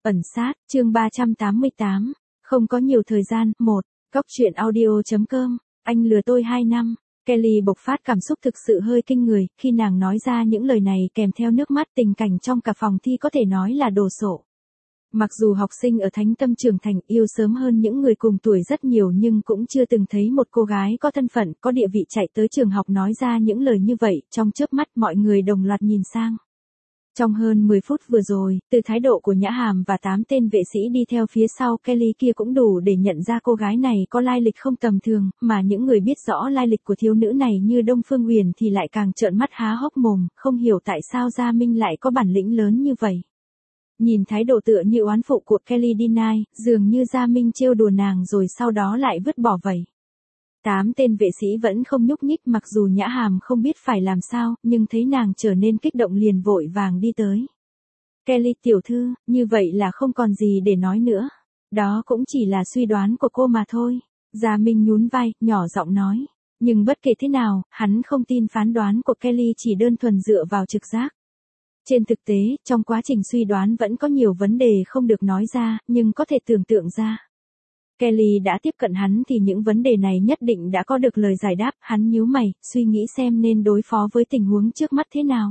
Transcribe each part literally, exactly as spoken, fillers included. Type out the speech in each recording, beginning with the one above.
Ẩn sát, chương ba trăm tám mươi tám. Không có nhiều thời gian. một. Góc truyện audio.com. Anh lừa tôi hai năm. Kelly bộc phát cảm xúc thực sự hơi kinh người, khi nàng nói ra những lời này kèm theo nước mắt. Tình cảnh trong cả phòng thi có thể nói là đồ sộ. Mặc dù học sinh ở Thánh Tâm trưởng thành yêu sớm hơn những người cùng tuổi rất nhiều, nhưng cũng chưa từng thấy một cô gái có thân phận, có địa vị chạy tới trường học nói ra những lời như vậy. Trong chớp mắt mọi người đồng loạt nhìn sang. Trong hơn mười phút vừa rồi, từ thái độ của Nhã Hàm và tám tên vệ sĩ đi theo phía sau Kelly kia cũng đủ để nhận ra cô gái này có lai lịch không tầm thường, mà những người biết rõ lai lịch của thiếu nữ này như Đông Phương Huyền thì lại càng trợn mắt há hốc mồm, không hiểu tại sao Gia Minh lại có bản lĩnh lớn như vậy. Nhìn thái độ tựa như oán phụ của Kelly Deny, dường như Gia Minh trêu đùa nàng rồi sau đó lại vứt bỏ vậy. Tám tên vệ sĩ vẫn không nhúc nhích, mặc dù Nhã Hàm không biết phải làm sao, nhưng thấy nàng trở nên kích động liền vội vàng đi tới. Kelly tiểu thư, như vậy là không còn gì để nói nữa. Đó cũng chỉ là suy đoán của cô mà thôi. Gia Minh nhún vai, nhỏ giọng nói. Nhưng bất kể thế nào, hắn không tin phán đoán của Kelly chỉ đơn thuần dựa vào trực giác. Trên thực tế, trong quá trình suy đoán vẫn có nhiều vấn đề không được nói ra, nhưng có thể tưởng tượng ra. Kelly đã tiếp cận hắn thì những vấn đề này nhất định đã có được lời giải đáp. Hắn nhíu mày, suy nghĩ xem nên đối phó với tình huống trước mắt thế nào.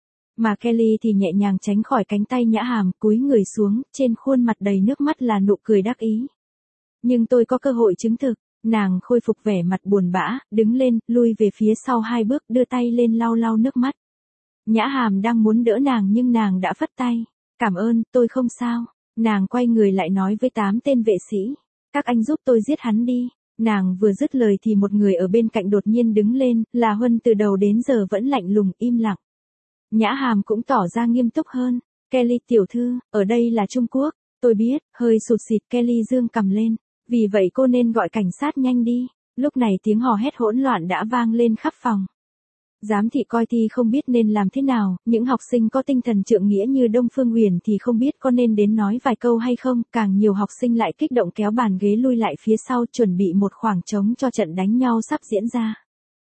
Mà Kelly thì nhẹ nhàng tránh khỏi cánh tay Nhã Hàm, cúi người xuống, trên khuôn mặt đầy nước mắt là nụ cười đắc ý. Nhưng tôi có cơ hội chứng thực. Nàng khôi phục vẻ mặt buồn bã, đứng lên, lui về phía sau hai bước, đưa tay lên lau lau nước mắt. Nhã Hàm đang muốn đỡ nàng nhưng nàng đã phất tay. Cảm ơn, tôi không sao. Nàng quay người lại nói với tám tên vệ sĩ. Các anh giúp tôi giết hắn đi. Nàng vừa dứt lời thì một người ở bên cạnh đột nhiên đứng lên, là Huân, từ đầu đến giờ vẫn lạnh lùng im lặng. Nhã Hàm cũng tỏ ra nghiêm túc hơn. Kelly tiểu thư, ở đây là Trung Quốc. Tôi biết, hơi sụt sịt. Kelly dương cầm lên. Vì vậy cô nên gọi cảnh sát nhanh đi. Lúc này tiếng hò hét hỗn loạn đã vang lên khắp phòng. Giám thị coi thi không biết nên làm thế nào, những học sinh có tinh thần trượng nghĩa như Đông Phương Huyền thì không biết có nên đến nói vài câu hay không, càng nhiều học sinh lại kích động kéo bàn ghế lui lại phía sau, chuẩn bị một khoảng trống cho trận đánh nhau sắp diễn ra.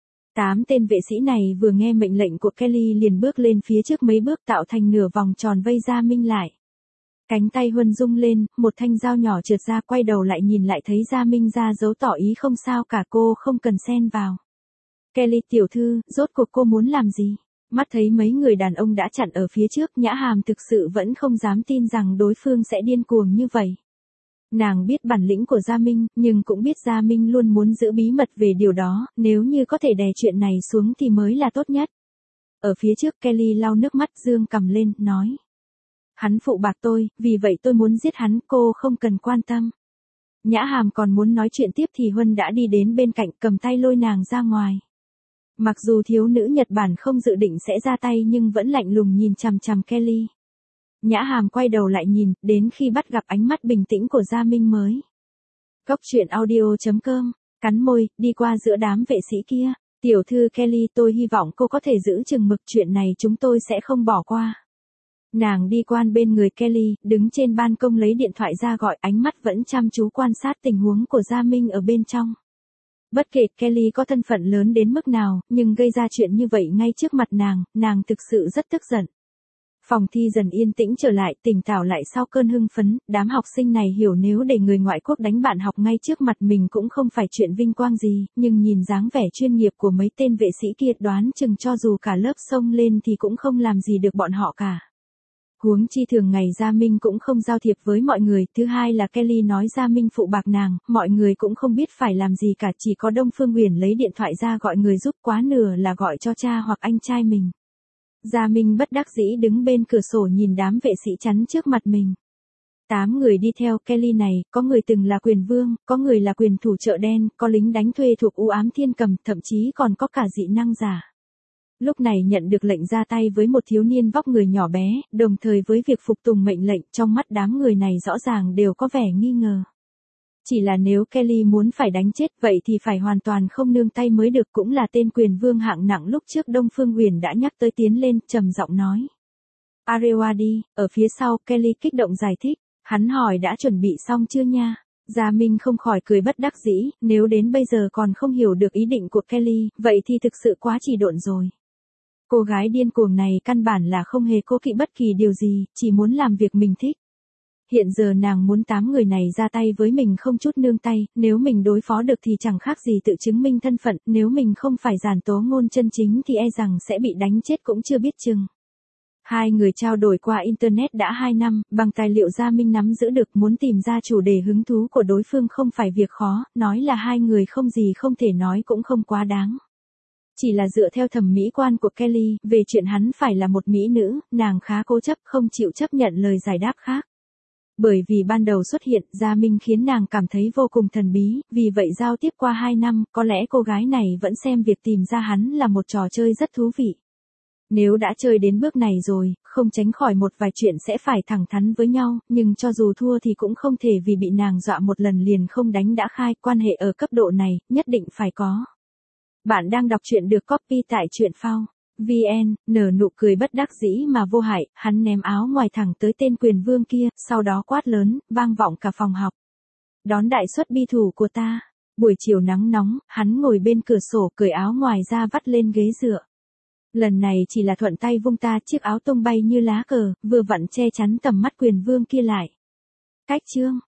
Tám tên vệ sĩ này vừa nghe mệnh lệnh của Kelly liền bước lên phía trước mấy bước, tạo thành nửa vòng tròn vây Gia Minh lại. Cánh tay Huân rung lên, một thanh dao nhỏ trượt ra, quay đầu lại nhìn lại thấy Gia Minh ra dấu tỏ ý không sao cả, cô không cần xen vào. Kelly tiểu thư, rốt cuộc cô muốn làm gì? Mắt thấy mấy người đàn ông đã chặn ở phía trước, Nhã Hàm thực sự vẫn không dám tin rằng đối phương sẽ điên cuồng như vậy. Nàng biết bản lĩnh của Gia Minh, nhưng cũng biết Gia Minh luôn muốn giữ bí mật về điều đó, nếu như có thể đè chuyện này xuống thì mới là tốt nhất. Ở phía trước Kelly lau nước mắt, dương cầm lên, nói. Hắn phụ bạc tôi, vì vậy tôi muốn giết hắn, cô không cần quan tâm. Nhã Hàm còn muốn nói chuyện tiếp thì Huân đã đi đến bên cạnh, cầm tay lôi nàng ra ngoài. Mặc dù thiếu nữ Nhật Bản không dự định sẽ ra tay nhưng vẫn lạnh lùng nhìn chằm chằm Kelly. Nhã Hàm quay đầu lại nhìn, đến khi bắt gặp ánh mắt bình tĩnh của Gia Minh mới. Góc truyện audio.com, cắn môi, đi qua giữa đám vệ sĩ kia. Tiểu thư Kelly, tôi hy vọng cô có thể giữ chừng mực, chuyện này chúng tôi sẽ không bỏ qua. Nàng đi qua bên người Kelly, đứng trên ban công lấy điện thoại ra gọi, ánh mắt vẫn chăm chú quan sát tình huống của Gia Minh ở bên trong. Bất kể Kelly có thân phận lớn đến mức nào, nhưng gây ra chuyện như vậy ngay trước mặt nàng, nàng thực sự rất tức giận. Phòng thi dần yên tĩnh trở lại, tỉnh táo lại sau cơn hưng phấn, đám học sinh này hiểu nếu để người ngoại quốc đánh bạn học ngay trước mặt mình cũng không phải chuyện vinh quang gì, nhưng nhìn dáng vẻ chuyên nghiệp của mấy tên vệ sĩ kia đoán chừng cho dù cả lớp xông lên thì cũng không làm gì được bọn họ cả. Huống chi thường ngày Gia Minh cũng không giao thiệp với mọi người, thứ hai là Kelly nói Gia Minh phụ bạc nàng, mọi người cũng không biết phải làm gì cả, chỉ có Đông Phương Huyền lấy điện thoại ra gọi người giúp, quá nửa là gọi cho cha hoặc anh trai mình. Gia Minh bất đắc dĩ đứng bên cửa sổ nhìn đám vệ sĩ chắn trước mặt mình. Tám người đi theo Kelly này, có người từng là quyền vương, có người là quyền thủ chợ đen, có lính đánh thuê thuộc U Ám Thiên Cầm, thậm chí còn có cả dị năng giả. Lúc này nhận được lệnh ra tay với một thiếu niên vóc người nhỏ bé, đồng thời với việc phục tùng mệnh lệnh, trong mắt đám người này rõ ràng đều có vẻ nghi ngờ. Chỉ là nếu Kelly muốn phải đánh chết vậy thì phải hoàn toàn không nương tay mới được, cũng là tên quyền vương hạng nặng lúc trước Đông Phương Huyền đã nhắc tới, tiến lên, trầm giọng nói. Arewa đi, ở phía sau Kelly kích động giải thích, hắn hỏi đã chuẩn bị xong chưa nha. Gia Minh không khỏi cười bất đắc dĩ, nếu đến bây giờ còn không hiểu được ý định của Kelly, vậy thì thực sự quá chỉ độn rồi. Cô gái điên cuồng này căn bản là không hề cố kỵ bất kỳ điều gì, chỉ muốn làm việc mình thích. Hiện giờ nàng muốn tám người này ra tay với mình không chút nương tay, nếu mình đối phó được thì chẳng khác gì tự chứng minh thân phận, nếu mình không phải Giản Tố Ngôn chân chính thì e rằng sẽ bị đánh chết cũng chưa biết chừng. Hai người trao đổi qua Internet đã hai năm, bằng tài liệu Gia Minh nắm giữ được muốn tìm ra chủ đề hứng thú của đối phương không phải việc khó, nói là hai người không gì không thể nói cũng không quá đáng. Chỉ là dựa theo thẩm mỹ quan của Kelly, về chuyện hắn phải là một mỹ nữ, nàng khá cố chấp không chịu chấp nhận lời giải đáp khác. Bởi vì ban đầu xuất hiện, Gia Minh khiến nàng cảm thấy vô cùng thần bí, vì vậy giao tiếp qua hai năm, có lẽ cô gái này vẫn xem việc tìm ra hắn là một trò chơi rất thú vị. Nếu đã chơi đến bước này rồi, không tránh khỏi một vài chuyện sẽ phải thẳng thắn với nhau, nhưng cho dù thua thì cũng không thể vì bị nàng dọa một lần liền không đánh đã khai, quan hệ ở cấp độ này, nhất định phải có. Bạn đang đọc truyện được copy tại truyện phao. vê en, nở nụ cười bất đắc dĩ mà vô hại, hắn ném áo ngoài thẳng tới tên quyền vương kia, sau đó quát lớn, vang vọng cả phòng học. Đón đại suất bi thủ của ta. Buổi chiều nắng nóng, hắn ngồi bên cửa sổ cởi áo ngoài ra vắt lên ghế dựa. Lần này chỉ là thuận tay vung ta chiếc áo tung bay như lá cờ, vừa vặn che chắn tầm mắt quyền vương kia lại. Cách chương.